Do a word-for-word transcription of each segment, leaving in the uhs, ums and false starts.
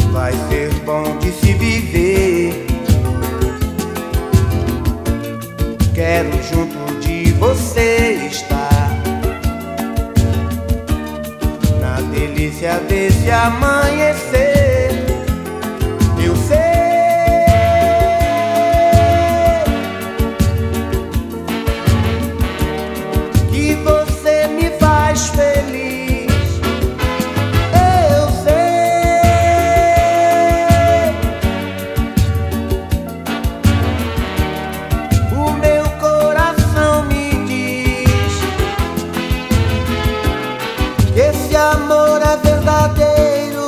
vai ser bom de se viver. Quero junto de você estar, na delícia desse amanhecer. Eu sei que você me faz feliz. Eu sei o meu coração me diz que esse amor é verdadeiro.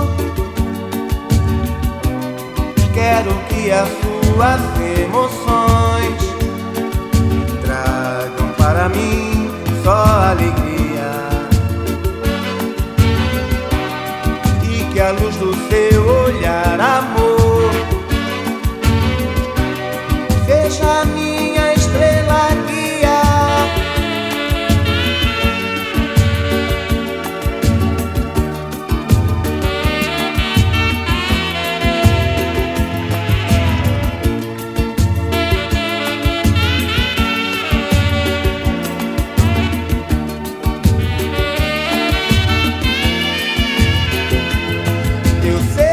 Quero que as suas emoções tragam para mim só alegria, e que a luz do seu olhar, amor, seja a minha estrela guia. Eu sei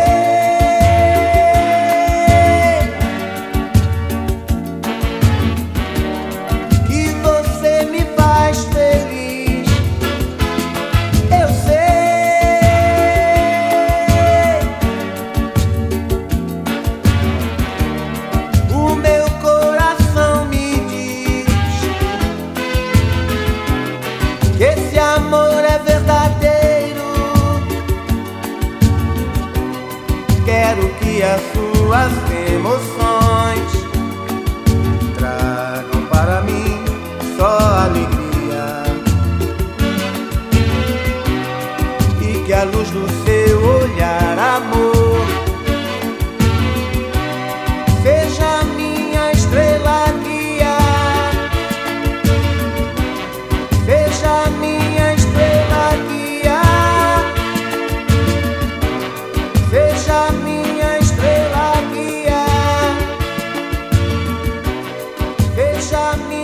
que você me faz feliz. Eu sei o meu coração me diz que esse amor é verdadeiro. Quero que as suas emoções tragam para mim só alegria, e que a luz do seu olhar, amor, seja a minha estrela guia. Seja a minha estrela guia. Seja a minha estrela guia. Seja a minha